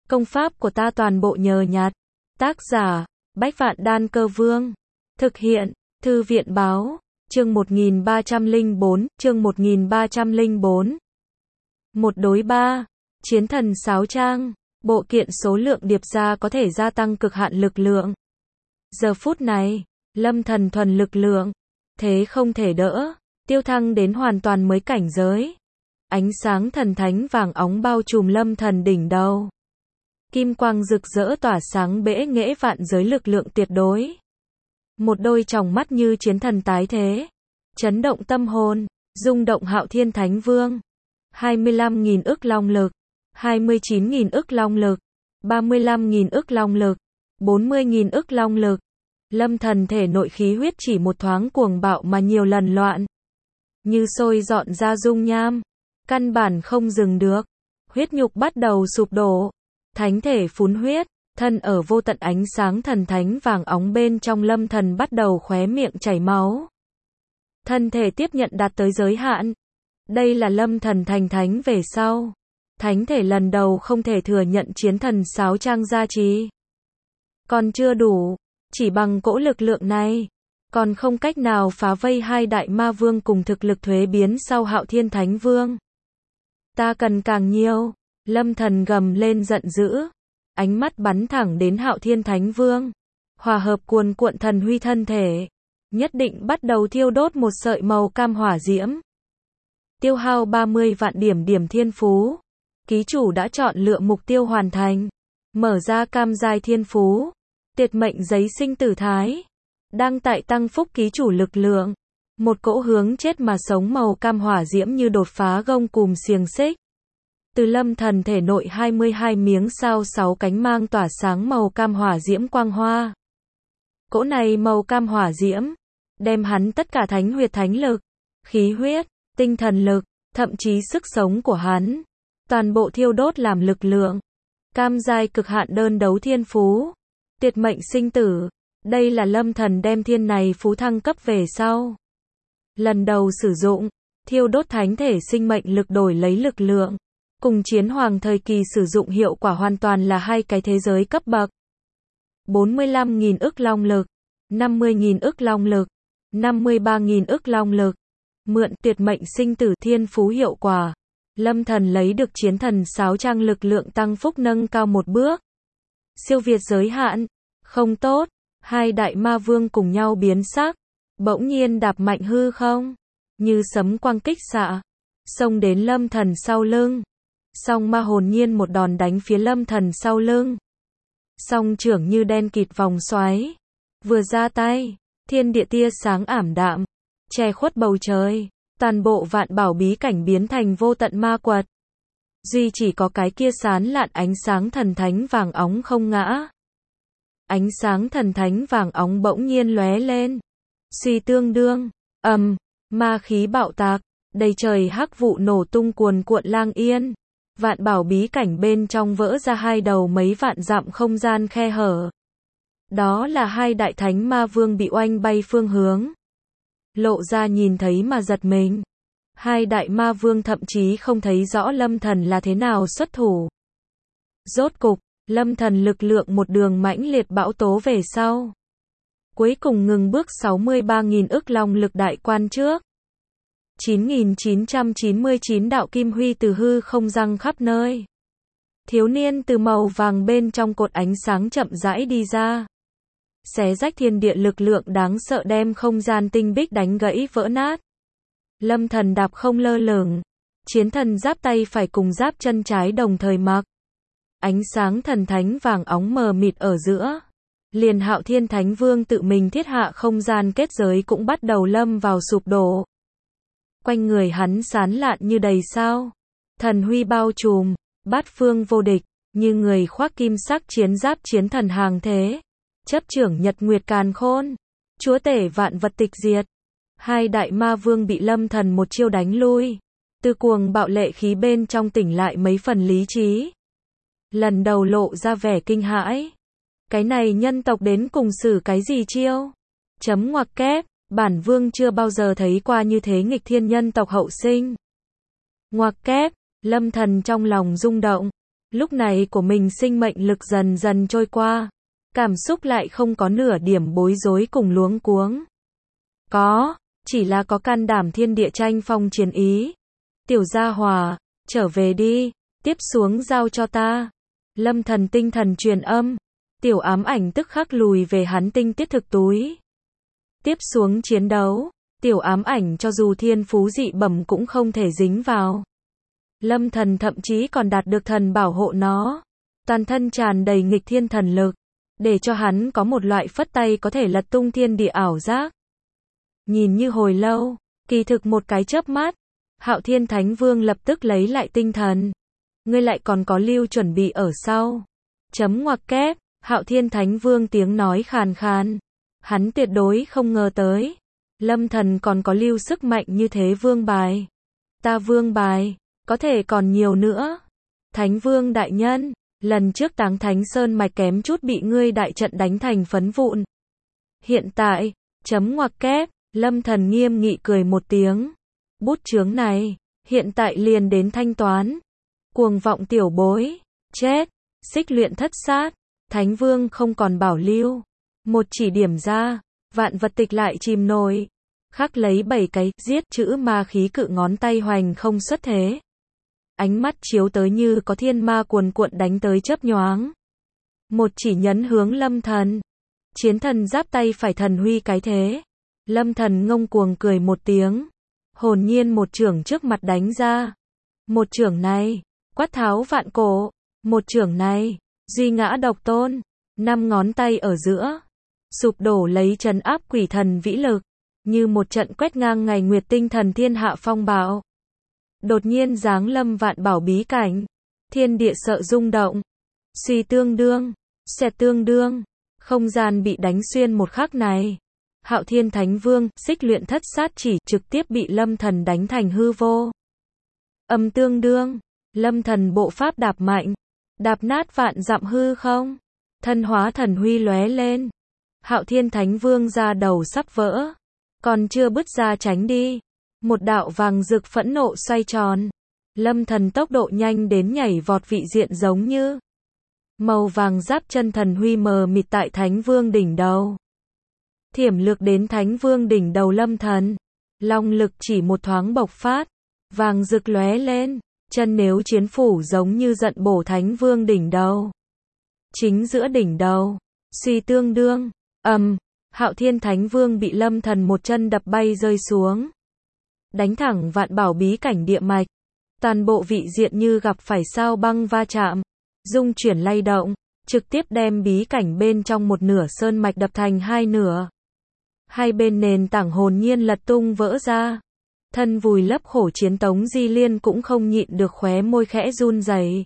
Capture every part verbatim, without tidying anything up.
Công pháp của ta toàn bộ nhờ nhặt. Tác giả, Bách Vạn Đan Cơ Vương. Thực hiện, Thư viện báo, chương một nghìn ba trăm lẻ bốn, chương một nghìn ba trăm lẻ bốn. Một đối ba, chiến thần sáo trang, bộ kiện số lượng điệp ra có thể gia tăng cực hạn lực lượng. Giờ phút này, Lâm Thần thuần lực lượng, thế không thể đỡ, tiêu thăng đến hoàn toàn mới cảnh giới. Ánh sáng thần thánh vàng óng bao trùm Lâm Thần đỉnh đầu. Kim quang rực rỡ tỏa sáng bẽ nghễ vạn giới lực lượng tuyệt đối. Một đôi tròng mắt như chiến thần tái thế, chấn động tâm hồn, rung động Hạo Thiên Thánh Vương. hai mươi lăm nghìn ức long lực, hai mươi chín nghìn ức long lực, ba mươi lăm nghìn ức long lực, bốn mươi nghìn ức long lực. Lâm Thần thể nội khí huyết chỉ một thoáng cuồng bạo mà nhiều lần loạn. Như sôi dọn ra dung nham, căn bản không dừng được. Huyết nhục bắt đầu sụp đổ. Thánh thể phun huyết, thân ở vô tận ánh sáng thần thánh vàng óng bên trong Lâm Thần bắt đầu khóe miệng chảy máu. Thân thể tiếp nhận đạt tới giới hạn. Đây là Lâm Thần thành thánh về sau. Thánh thể lần đầu không thể thừa nhận chiến thần sáo trang gia trì. Còn chưa đủ, chỉ bằng cỗ lực lượng này, còn không cách nào phá vây hai đại ma vương cùng thực lực thuế biến sau Hạo Thiên Thánh Vương. Ta cần càng nhiều. Lâm Thần gầm lên giận dữ, ánh mắt bắn thẳng đến Hạo Thiên Thánh Vương, hòa hợp cuồn cuộn thần huy thân thể, nhất định bắt đầu thiêu đốt một sợi màu cam hỏa diễm. Tiêu hao ba mươi vạn điểm điểm thiên phú, ký chủ đã chọn lựa mục tiêu hoàn thành, mở ra cam giai thiên phú, tuyệt mệnh giấy sinh tử thái, đang tại tăng phúc ký chủ lực lượng, một cỗ hướng chết mà sống màu cam hỏa diễm như đột phá gông cùm xiềng xích. Từ Lâm Thần thể nội hai mươi hai miếng sao sáu cánh mang tỏa sáng màu cam hỏa diễm quang hoa. Cỗ này màu cam hỏa diễm, đem hắn tất cả thánh huyệt thánh lực, khí huyết, tinh thần lực, thậm chí sức sống của hắn, toàn bộ thiêu đốt làm lực lượng. Cam giai cực hạn đơn đấu thiên phú, tuyệt mệnh sinh tử, đây là Lâm Thần đem thiên này phú thăng cấp về sau. Lần đầu sử dụng, thiêu đốt thánh thể sinh mệnh lực đổi lấy lực lượng. Cùng chiến hoàng thời kỳ sử dụng hiệu quả hoàn toàn là hai cái thế giới cấp bậc. bốn mươi lăm nghìn ức long lực, năm mươi nghìn ức long lực, năm mươi ba nghìn ức long lực. Mượn tuyệt mệnh sinh tử thiên phú hiệu quả. Lâm Thần lấy được chiến thần sáo trang lực lượng tăng phúc nâng cao một bước. Siêu việt giới hạn. Không tốt. Hai đại ma vương cùng nhau biến sắc. Bỗng nhiên đạp mạnh hư không. Như sấm quang kích xạ. Xông đến Lâm Thần sau lưng. Song ma hồn nhiên một đòn đánh phía Lâm Thần sau lưng. Song trưởng như đen kịt vòng xoáy. Vừa ra tay, thiên địa tia sáng ảm đạm, che khuất bầu trời, toàn bộ vạn bảo bí cảnh biến thành vô tận ma quật. Duy chỉ có cái kia sán lạn ánh sáng thần thánh vàng óng không ngã. Ánh sáng thần thánh vàng óng bỗng nhiên lóe lên. Suy tương đương, ầm, ma khí bạo tạc, đầy trời hắc vụ nổ tung cuồn cuộn lang yên. Vạn bảo bí cảnh bên trong vỡ ra hai đầu mấy vạn dặm không gian khe hở. Đó là hai đại thánh ma vương bị oanh bay phương hướng. Lộ ra nhìn thấy mà giật mình. Hai đại ma vương thậm chí không thấy rõ Lâm Thần là thế nào xuất thủ. Rốt cục, Lâm Thần lực lượng một đường mãnh liệt bão tố về sau. Cuối cùng ngừng bước sáu mươi ba nghìn ức long lực đại quan trước. chín nghìn chín trăm chín mươi chín đạo kim huy từ hư không răng khắp nơi. Thiếu niên từ màu vàng bên trong cột ánh sáng chậm rãi đi ra. Xé rách thiên địa lực lượng đáng sợ đem không gian tinh bích đánh gãy vỡ nát. Lâm Thần đạp không lơ lửng. Chiến thần giáp tay phải cùng giáp chân trái đồng thời mặc. Ánh sáng thần thánh vàng óng mờ mịt ở giữa. Liền Hạo Thiên Thánh Vương tự mình thiết hạ không gian kết giới cũng bắt đầu lâm vào sụp đổ. Quanh người hắn sán lạn như đầy sao. Thần huy bao trùm, bát phương vô địch, như người khoác kim sắc chiến giáp chiến thần hàng thế. Chấp trưởng nhật nguyệt càn khôn, chúa tể vạn vật tịch diệt. Hai đại ma vương bị Lâm Thần một chiêu đánh lui. Từ cuồng bạo lệ khí bên trong tỉnh lại mấy phần lý trí. Lần đầu lộ ra vẻ kinh hãi. Cái này nhân tộc đến cùng xử cái gì chiêu? Chấm ngoặc kép. Bản vương chưa bao giờ thấy qua như thế nghịch thiên nhân tộc hậu sinh. Ngoặc kép, Lâm Thần trong lòng rung động. Lúc này của mình sinh mệnh lực dần dần trôi qua. Cảm xúc lại không có nửa điểm bối rối cùng luống cuống. Có, chỉ là có can đảm thiên địa tranh phong chiến ý. Tiểu gia hòa, trở về đi, tiếp xuống giao cho ta. Lâm Thần tinh thần truyền âm. Tiểu ám ảnh tức khắc lùi về hắn tinh tiết thực túi. Tiếp xuống chiến đấu, tiểu ám ảnh cho dù thiên phú dị bẩm cũng không thể dính vào. Lâm Thần thậm chí còn đạt được thần bảo hộ nó. Toàn thân tràn đầy nghịch thiên thần lực, để cho hắn có một loại phất tay có thể lật tung thiên địa ảo giác. Nhìn như hồi lâu, kỳ thực một cái chớp mắt, Hạo Thiên Thánh Vương lập tức lấy lại tinh thần. Ngươi lại còn có lưu chuẩn bị ở sau. Chấm ngoặc kép, Hạo Thiên Thánh Vương tiếng nói khàn khàn. Hắn tuyệt đối không ngờ tới. Lâm Thần còn có lưu sức mạnh như thế vương bài. Ta vương bài, có thể còn nhiều nữa. Thánh Vương đại nhân, lần trước Táng Thánh Sơn mạch kém chút bị ngươi đại trận đánh thành phấn vụn. Hiện tại, chấm ngoặc kép, Lâm Thần nghiêm nghị cười một tiếng. Bút chướng này, hiện tại liền đến thanh toán. Cuồng vọng tiểu bối, chết, xích luyện thất sát, Thánh Vương không còn bảo lưu. Một chỉ điểm ra, vạn vật tịch lại chìm nổi. Khắc lấy bảy cái giết chữ ma khí cự ngón tay hoành không xuất thế. Ánh mắt chiếu tới như có thiên ma cuồn cuộn đánh tới chớp nhoáng. Một chỉ nhấn hướng Lâm Thần. Chiến thần giáp tay phải thần huy cái thế. Lâm Thần ngông cuồng cười một tiếng. Hồn nhiên một chưởng trước mặt đánh ra. Một chưởng này, quát tháo vạn cổ. Một chưởng này, duy ngã độc tôn. Năm ngón tay ở giữa. Sụp đổ lấy trấn áp quỷ thần vĩ lực. Như một trận quét ngang ngày nguyệt tinh thần thiên hạ phong bạo. Đột nhiên giáng lâm vạn bảo bí cảnh. Thiên địa sợ rung động. Suy tương đương. Xẹt tương đương. Không gian bị đánh xuyên một khắc này. Hạo Thiên Thánh Vương, xích luyện thất sát chỉ trực tiếp bị Lâm Thần đánh thành hư vô. Âm tương đương. Lâm Thần bộ pháp đạp mạnh. Đạp nát vạn dặm hư không. Thân hóa thần huy lóe lên. Hạo Thiên Thánh Vương ra đầu sắp vỡ. Còn chưa bứt ra tránh đi. Một đạo vàng rực phẫn nộ xoay tròn. Lâm Thần tốc độ nhanh đến nhảy vọt vị diện giống như. Màu vàng giáp chân thần huy mờ mịt tại Thánh Vương đỉnh đầu. Thiểm lược đến Thánh Vương đỉnh đầu Lâm Thần. Long lực chỉ một thoáng bộc phát. Vàng rực lóe lên. Chân nếu chiến phủ giống như giận bổ Thánh Vương đỉnh đầu. Chính giữa đỉnh đầu. Suy tương đương. Ầm. Hạo Thiên Thánh Vương bị Lâm Thần một chân đập bay rơi xuống. Đánh thẳng vạn bảo bí cảnh địa mạch. Toàn bộ vị diện như gặp phải sao băng va chạm. Dung chuyển lay động. Trực tiếp đem bí cảnh bên trong một nửa sơn mạch đập thành hai nửa. Hai bên nền tảng hồn nhiên lật tung vỡ ra. Thân vùi lấp khổ chiến Tống Di Liên cũng không nhịn được khóe môi khẽ run rẩy.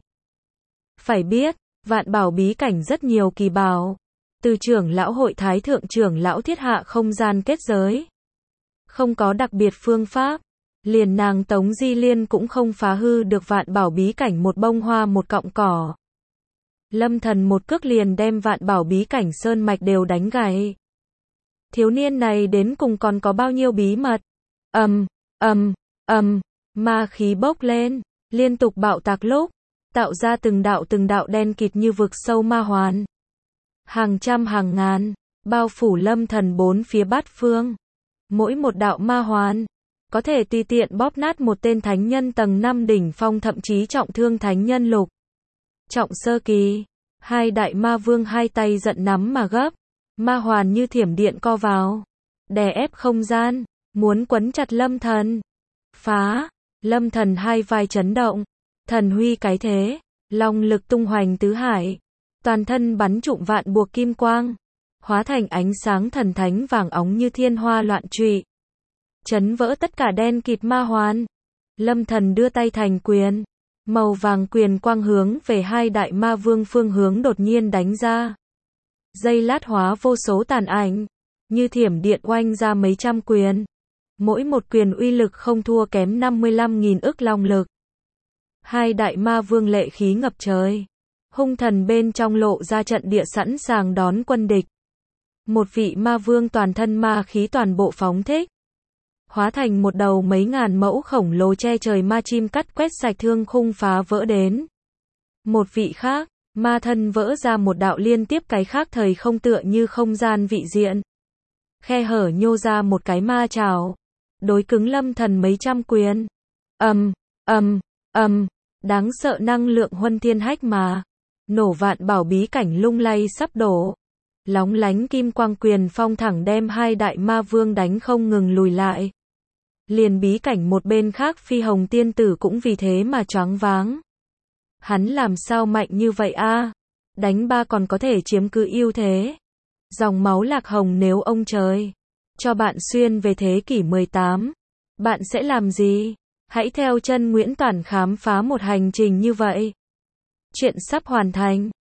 Phải biết, vạn bảo bí cảnh rất nhiều kỳ bảo. Từ trưởng lão hội thái thượng trưởng lão thiết hạ không gian kết giới. Không có đặc biệt phương pháp. Liền nàng Tống Di Liên cũng không phá hư được vạn bảo bí cảnh một bông hoa một cọng cỏ. Lâm Thần một cước liền đem vạn bảo bí cảnh sơn mạch đều đánh gãy. Thiếu niên này đến cùng còn có bao nhiêu bí mật. Ầm, ầm, ầm, ma khí bốc lên, liên tục bạo tạc lúc, tạo ra từng đạo từng đạo đen kịt như vực sâu ma hoàn. Hàng trăm hàng ngàn, bao phủ Lâm Thần bốn phía bát phương. Mỗi một đạo ma hoàn, có thể tùy tiện bóp nát một tên thánh nhân tầng năm đỉnh phong thậm chí trọng thương thánh nhân lục. Trọng sơ kỳ, hai đại ma vương hai tay giận nắm mà gấp. Ma hoàn như thiểm điện co vào. Đè ép không gian, muốn quấn chặt Lâm Thần. Phá, Lâm Thần hai vai chấn động. Thần huy cái thế, long lực tung hoành tứ hải. Toàn thân bắn trụm vạn buộc kim quang. Hóa thành ánh sáng thần thánh vàng óng như thiên hoa loạn trụy. Chấn vỡ tất cả đen kịt ma hoàn. Lâm Thần đưa tay thành quyền. Màu vàng quyền quang hướng về hai đại ma vương phương hướng đột nhiên đánh ra. Dây lát hóa vô số tàn ảnh. Như thiểm điện oanh ra mấy trăm quyền. Mỗi một quyền uy lực không thua kém năm mươi lăm nghìn ức long lực. Hai đại ma vương lệ khí ngập trời. Hung thần bên trong lộ ra trận địa sẵn sàng đón quân địch. Một vị ma vương toàn thân ma khí toàn bộ phóng thích. Hóa thành một đầu mấy ngàn mẫu khổng lồ che trời ma chim cắt quét sạch thương khung phá vỡ đến. Một vị khác, ma thân vỡ ra một đạo liên tiếp cái khác thời không tựa như không gian vị diện. Khe hở nhô ra một cái ma trảo. Đối cứng lâm thần mấy trăm quyền. Ầm, ầm, ầm, đáng sợ năng lượng huân thiên hách mà. Nổ vạn bảo bí cảnh lung lay sắp đổ. Lóng lánh kim quang quyền phong thẳng đem hai đại ma vương đánh không ngừng lùi lại. Liền bí cảnh một bên khác phi hồng tiên tử cũng vì thế mà choáng váng. Hắn làm sao mạnh như vậy a? Đánh ba còn có thể chiếm cứ ưu thế. Dòng máu lạc hồng nếu ông trời cho bạn xuyên về thế kỷ mười tám, bạn sẽ làm gì? Hãy theo chân Nguyễn Toản khám phá một hành trình như vậy. Chuyện sắp hoàn thành.